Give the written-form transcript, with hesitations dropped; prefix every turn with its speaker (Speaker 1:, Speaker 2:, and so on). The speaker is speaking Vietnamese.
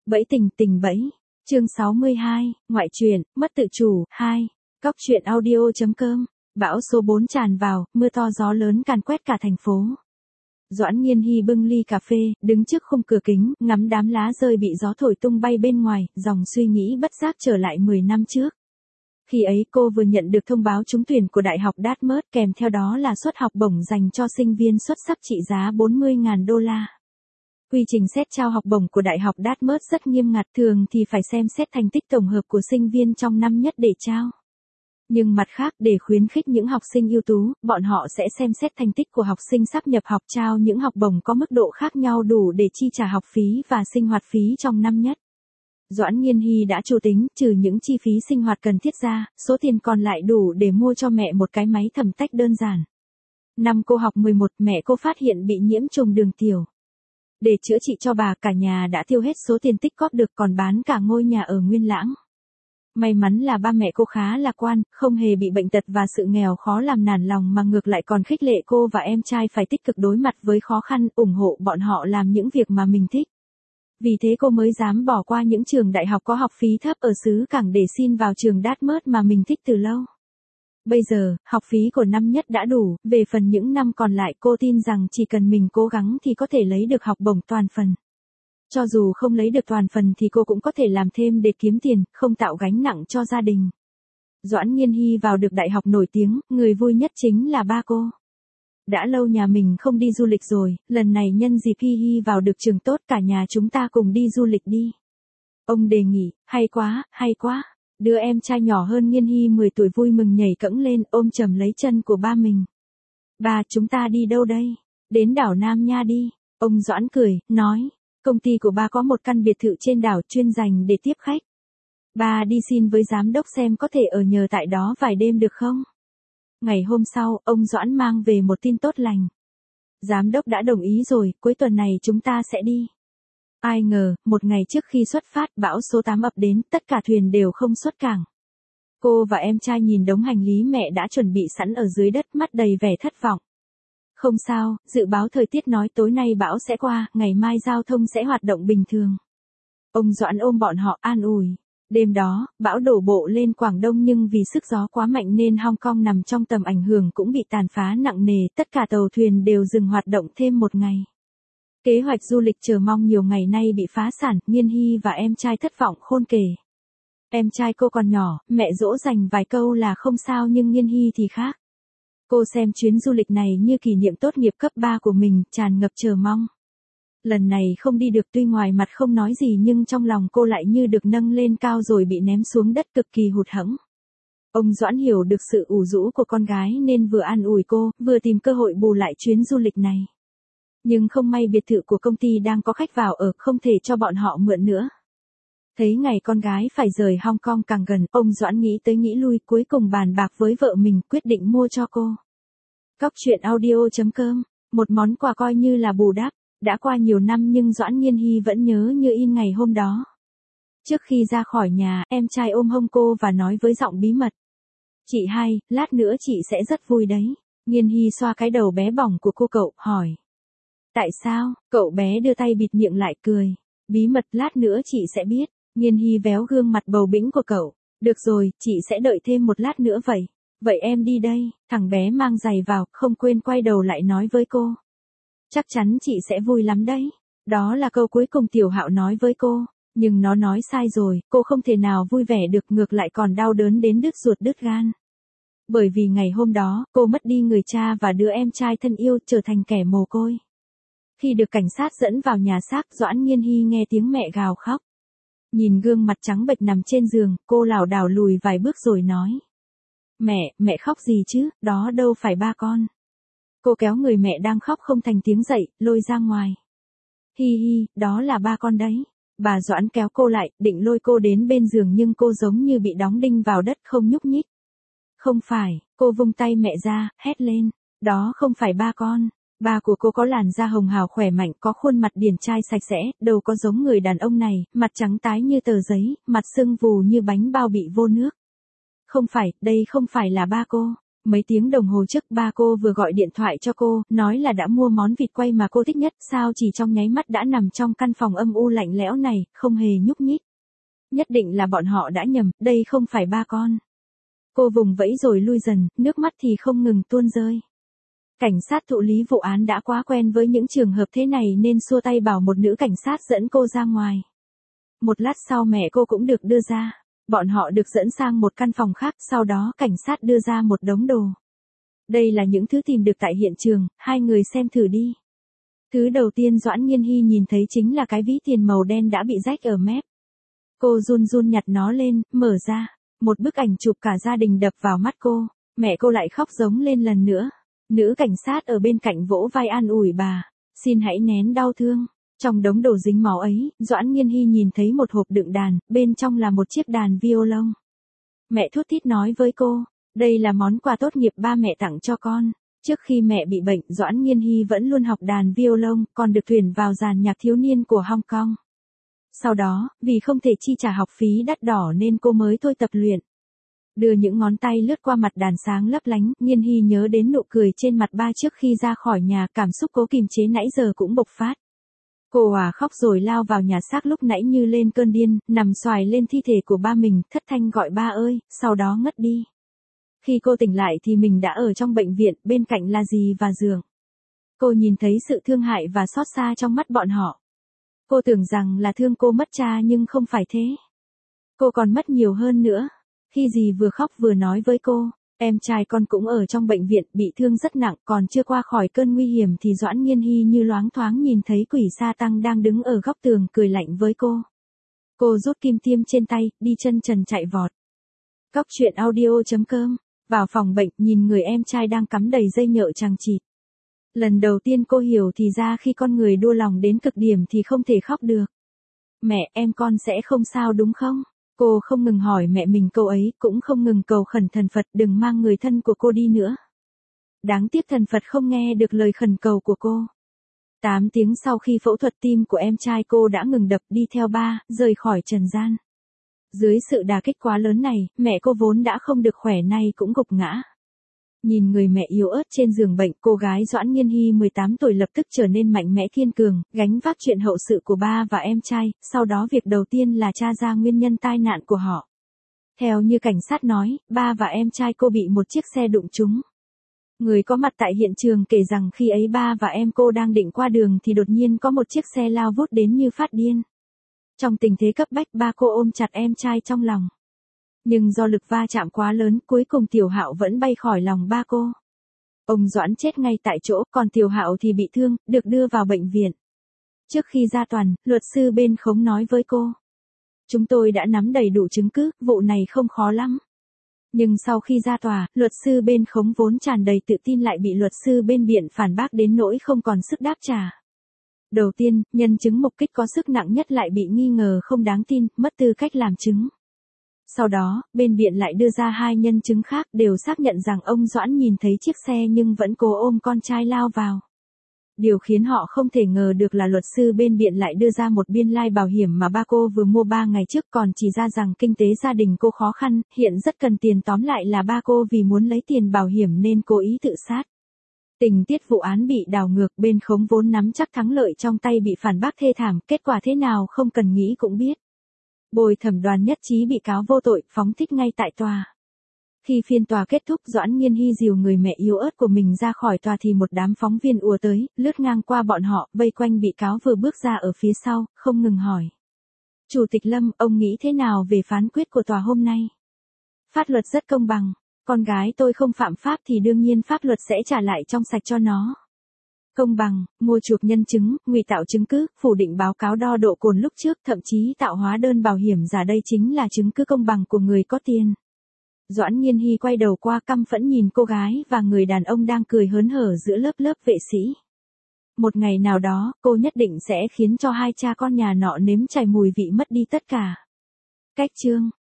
Speaker 1: Bẫy tình tình bẫy. Chương 62, ngoại truyện, mất tự chủ, 2. Cóc truyện audio.com. Bão số 4 tràn vào, mưa to gió lớn càn quét cả thành phố. Doãn Nghiên Hy bưng ly cà phê, đứng trước khung cửa kính, ngắm đám lá rơi bị gió thổi tung bay bên ngoài, dòng suy nghĩ bất giác trở lại 10 năm trước. Khi ấy cô vừa nhận được thông báo trúng tuyển của Đại học Dartmouth, kèm theo đó là suất học bổng dành cho sinh viên xuất sắc trị giá 40.000 đô la. Quy trình xét trao học bổng của Đại học Dartmouth rất nghiêm ngặt, thường thì phải xem xét thành tích tổng hợp của sinh viên trong năm nhất để trao. Nhưng mặt khác, để khuyến khích những học sinh ưu tú, bọn họ sẽ xem xét thành tích của học sinh sắp nhập học, trao những học bổng có mức độ khác nhau đủ để chi trả học phí và sinh hoạt phí trong năm nhất. Doãn Nghiên Hy đã chủ tính, trừ những chi phí sinh hoạt cần thiết ra, số tiền còn lại đủ để mua cho mẹ một cái máy thẩm tách đơn giản. Năm cô học 11, mẹ cô phát hiện bị nhiễm trùng đường tiểu. Để chữa trị cho bà, cả nhà đã tiêu hết số tiền tích cóp được, còn bán cả ngôi nhà ở Nguyên Lãng. May mắn là ba mẹ cô khá lạc quan, không hề bị bệnh tật và sự nghèo khó làm nản lòng mà ngược lại còn khích lệ cô và em trai phải tích cực đối mặt với khó khăn, ủng hộ bọn họ làm những việc mà mình thích. Vì thế cô mới dám bỏ qua những trường đại học có học phí thấp ở xứ Cảng để xin vào trường Dartmouth mà mình thích từ lâu. Bây giờ, học phí của năm nhất đã đủ, về phần những năm còn lại cô tin rằng chỉ cần mình cố gắng thì có thể lấy được học bổng toàn phần. Cho dù không lấy được toàn phần thì cô cũng có thể làm thêm để kiếm tiền, không tạo gánh nặng cho gia đình. Doãn Nghiên Hy vào được đại học nổi tiếng, người vui nhất chính là ba cô. Đã lâu nhà mình không đi du lịch rồi, lần này nhân dịp Hy Hy vào được trường tốt, cả nhà chúng ta cùng đi du lịch đi. Ông đề nghị, hay quá, hay quá. Đứa em trai nhỏ hơn Nghiên Hy 10 tuổi vui mừng nhảy cẫng lên, ôm chầm lấy chân của ba mình. Ba, chúng ta đi đâu đây? Đến đảo Nam Nha đi. Ông Doãn cười, nói, công ty của ba có một căn biệt thự trên đảo chuyên dành để tiếp khách. Ba đi xin với giám đốc xem có thể ở nhờ tại đó vài đêm được không? Ngày hôm sau, ông Doãn mang về một tin tốt lành. Giám đốc đã đồng ý rồi, cuối tuần này chúng ta sẽ đi. Ai ngờ, một ngày trước khi xuất phát, bão số 8 ập đến, tất cả thuyền đều không xuất cảng. Cô và em trai nhìn đống hành lý mẹ đã chuẩn bị sẵn ở dưới đất, mắt đầy vẻ thất vọng. Không sao, dự báo thời tiết nói tối nay bão sẽ qua, ngày mai giao thông sẽ hoạt động bình thường. Ông Doãn ôm bọn họ an ủi. Đêm đó, bão đổ bộ lên Quảng Đông nhưng vì sức gió quá mạnh nên Hong Kong nằm trong tầm ảnh hưởng cũng bị tàn phá nặng nề, tất cả tàu thuyền đều dừng hoạt động thêm một ngày. Kế hoạch du lịch chờ mong nhiều ngày nay bị phá sản, Nghiên Hy và em trai thất vọng khôn kể. Em trai cô còn nhỏ, mẹ dỗ dành vài câu là không sao, nhưng Nghiên Hy thì khác. Cô xem chuyến du lịch này như kỷ niệm tốt nghiệp cấp 3 của mình, tràn ngập chờ mong. Lần này không đi được, tuy ngoài mặt không nói gì nhưng trong lòng cô lại như được nâng lên cao rồi bị ném xuống đất, cực kỳ hụt hẫng. Ông Doãn hiểu được sự ủ rũ của con gái nên vừa an ủi cô, vừa tìm cơ hội bù lại chuyến du lịch này. Nhưng không may biệt thự của công ty đang có khách vào ở, không thể cho bọn họ mượn nữa. Thấy ngày con gái phải rời Hong Kong càng gần, ông Doãn nghĩ tới nghĩ lui, cuối cùng bàn bạc với vợ mình, quyết định mua cho cô. Cóc truyện audio.com, một món quà coi như là bù đắp. Đã qua nhiều năm nhưng Doãn Nghiên Hy vẫn nhớ như in ngày hôm đó. Trước khi ra khỏi nhà, em trai ôm hông cô và nói với giọng bí mật. Chị hai, lát nữa chị sẽ rất vui đấy. Nghiên Hy xoa cái đầu bé bỏng của cô cậu, hỏi. Tại sao? Cậu bé đưa tay bịt miệng lại cười. Bí mật, lát nữa chị sẽ biết. Nghiên Hy véo gương mặt bầu bĩnh của cậu. Được rồi, chị sẽ đợi thêm một lát nữa vậy. Vậy em đi đây. Thằng bé mang giày vào, không quên quay đầu lại nói với cô. Chắc chắn chị sẽ vui lắm đấy. Đó là câu cuối cùng Tiểu Hạo nói với cô. Nhưng nó nói sai rồi, cô không thể nào vui vẻ được, ngược lại còn đau đớn đến đứt ruột đứt gan. Bởi vì ngày hôm đó, cô mất đi người cha và đứa em trai thân yêu, trở thành kẻ mồ côi. Khi được cảnh sát dẫn vào nhà xác, Doãn Nghiên Hy nghe tiếng mẹ gào khóc. Nhìn gương mặt trắng bệch nằm trên giường, cô lảo đảo lùi vài bước rồi nói. Mẹ khóc gì chứ, đó đâu phải ba con. Cô kéo người mẹ đang khóc không thành tiếng dậy, lôi ra ngoài. Hi hi, đó là ba con đấy. Bà Doãn kéo cô lại, định lôi cô đến bên giường nhưng cô giống như bị đóng đinh vào đất, không nhúc nhích. Không phải, cô vung tay mẹ ra, hét lên. Đó không phải ba con. Ba của cô có làn da hồng hào khỏe mạnh, có khuôn mặt điển trai sạch sẽ, đầu có giống người đàn ông này, mặt trắng tái như tờ giấy, mặt sưng vù như bánh bao bị vô nước. Không phải, đây không phải là ba cô. Mấy tiếng đồng hồ trước ba cô vừa gọi điện thoại cho cô, nói là đã mua món vịt quay mà cô thích nhất, sao chỉ trong nháy mắt đã nằm trong căn phòng âm u lạnh lẽo này, không hề nhúc nhích. Nhất định là bọn họ đã nhầm, đây không phải ba con. Cô vùng vẫy rồi lui dần, nước mắt thì không ngừng tuôn rơi. Cảnh sát thụ lý vụ án đã quá quen với những trường hợp thế này nên xua tay bảo một nữ cảnh sát dẫn cô ra ngoài. Một lát sau mẹ cô cũng được đưa ra. Bọn họ được dẫn sang một căn phòng khác, sau đó cảnh sát đưa ra một đống đồ. Đây là những thứ tìm được tại hiện trường, hai người xem thử đi. Thứ đầu tiên Doãn Nghiên Hy nhìn thấy chính là cái ví tiền màu đen đã bị rách ở mép. Cô run run nhặt nó lên, mở ra. Một bức ảnh chụp cả gia đình đập vào mắt cô. Mẹ cô lại khóc giống lên lần nữa. Nữ cảnh sát ở bên cạnh vỗ vai an ủi bà. Xin hãy nén đau thương. Trong đống đồ dính máu ấy, Doãn Nghiên Hy nhìn thấy một hộp đựng đàn, bên trong là một chiếc đàn violon. Mẹ thút thít nói với cô, đây là món quà tốt nghiệp ba mẹ tặng cho con. Trước khi mẹ bị bệnh, Doãn Nghiên Hy vẫn luôn học đàn violon, còn được tuyển vào dàn nhạc thiếu niên của Hong Kong. Sau đó, vì không thể chi trả học phí đắt đỏ nên cô mới thôi tập luyện. Đưa những ngón tay lướt qua mặt đàn sáng lấp lánh, Nghiên Hy nhớ đến nụ cười trên mặt ba trước khi ra khỏi nhà, cảm xúc cố kìm chế nãy giờ cũng bộc phát. Cô khóc rồi lao vào nhà xác lúc nãy như lên cơn điên, nằm xoài lên thi thể của ba mình, thất thanh gọi ba ơi, sau đó ngất đi. Khi cô tỉnh lại thì mình đã ở trong bệnh viện, bên cạnh là dì và giường. Cô nhìn thấy sự thương hại và xót xa trong mắt bọn họ. Cô tưởng rằng là thương cô mất cha nhưng không phải thế. Cô còn mất nhiều hơn nữa. Khi dì vừa khóc vừa nói với cô, em trai con cũng ở trong bệnh viện, bị thương rất nặng, còn chưa qua khỏi cơn nguy hiểm thì Doãn Nghiên Hy như loáng thoáng nhìn thấy quỷ sa tăng đang đứng ở góc tường cười lạnh với cô. Cô rút kim tiêm trên tay, đi chân trần chạy vọt. Cóc truyện audio.com, vào phòng bệnh nhìn người em trai đang cắm đầy dây nhợ chằng chịt. Lần đầu tiên cô hiểu thì ra khi con người đua lòng đến cực điểm thì không thể khóc được. Mẹ, em con sẽ không sao đúng không? Cô không ngừng hỏi mẹ mình câu ấy, cũng không ngừng cầu khẩn thần Phật đừng mang người thân của cô đi nữa. Đáng tiếc thần Phật không nghe được lời khẩn cầu của cô. 8 tiếng sau khi phẫu thuật tim của em trai cô đã ngừng đập, đi theo ba, rời khỏi trần gian. Dưới sự đả kích quá lớn này, mẹ cô vốn đã không được khỏe nay cũng gục ngã. Nhìn người mẹ yếu ớt trên giường bệnh, cô gái Doãn Nghiên Hy 18 tuổi lập tức trở nên mạnh mẽ kiên cường, gánh vác chuyện hậu sự của ba và em trai, sau đó việc đầu tiên là tra ra nguyên nhân tai nạn của họ. Theo như cảnh sát nói, ba và em trai cô bị một chiếc xe đụng trúng. Người có mặt tại hiện trường kể rằng khi ấy ba và em cô đang định qua đường thì đột nhiên có một chiếc xe lao vút đến như phát điên. Trong tình thế cấp bách, ba cô ôm chặt em trai trong lòng. Nhưng do lực va chạm quá lớn, cuối cùng Tiểu Hạo vẫn bay khỏi lòng ba cô. Ông Doãn chết ngay tại chỗ, còn Tiểu Hạo thì bị thương, được đưa vào bệnh viện. Trước khi ra tòa, luật sư bên khống nói với cô. Chúng tôi đã nắm đầy đủ chứng cứ, vụ này không khó lắm. Nhưng sau khi ra tòa, luật sư bên khống vốn tràn đầy tự tin lại bị luật sư bên biện phản bác đến nỗi không còn sức đáp trả. Đầu tiên, nhân chứng mục kích có sức nặng nhất lại bị nghi ngờ không đáng tin, mất tư cách làm chứng. Sau đó, bên biện lại đưa ra 2 nhân chứng khác đều xác nhận rằng ông Doãn nhìn thấy chiếc xe nhưng vẫn cố ôm con trai lao vào. Điều khiến họ không thể ngờ được là luật sư bên biện lại đưa ra một biên lai bảo hiểm mà ba cô vừa mua 3 ngày trước, còn chỉ ra rằng kinh tế gia đình cô khó khăn, hiện rất cần tiền, tóm lại là ba cô vì muốn lấy tiền bảo hiểm nên cố ý tự sát. Tình tiết vụ án bị đảo ngược, bên khống vốn nắm chắc thắng lợi trong tay bị phản bác thê thảm, kết quả thế nào không cần nghĩ cũng biết. Bồi thẩm đoàn nhất trí bị cáo vô tội, phóng thích ngay tại tòa. Khi phiên tòa kết thúc, Doãn Nghiên Hy dìu người mẹ yếu ớt của mình ra khỏi tòa thì một đám phóng viên ùa tới, lướt ngang qua bọn họ, vây quanh bị cáo vừa bước ra ở phía sau, không ngừng hỏi. Chủ tịch Lâm, ông nghĩ thế nào về phán quyết của tòa hôm nay? Pháp luật rất công bằng. Con gái tôi không phạm pháp thì đương nhiên pháp luật sẽ trả lại trong sạch cho nó. Công bằng, mua chuộc nhân chứng, ngụy tạo chứng cứ, phủ định báo cáo đo độ cồn lúc trước, thậm chí tạo hóa đơn bảo hiểm giả, đây chính là chứng cứ công bằng của người có tiền. Doãn Nghiên Hy quay đầu qua căm phẫn nhìn cô gái và người đàn ông đang cười hớn hở giữa lớp vệ sĩ. Một ngày nào đó, cô nhất định sẽ khiến cho hai cha con nhà nọ nếm trải mùi vị mất đi tất cả. Cách chương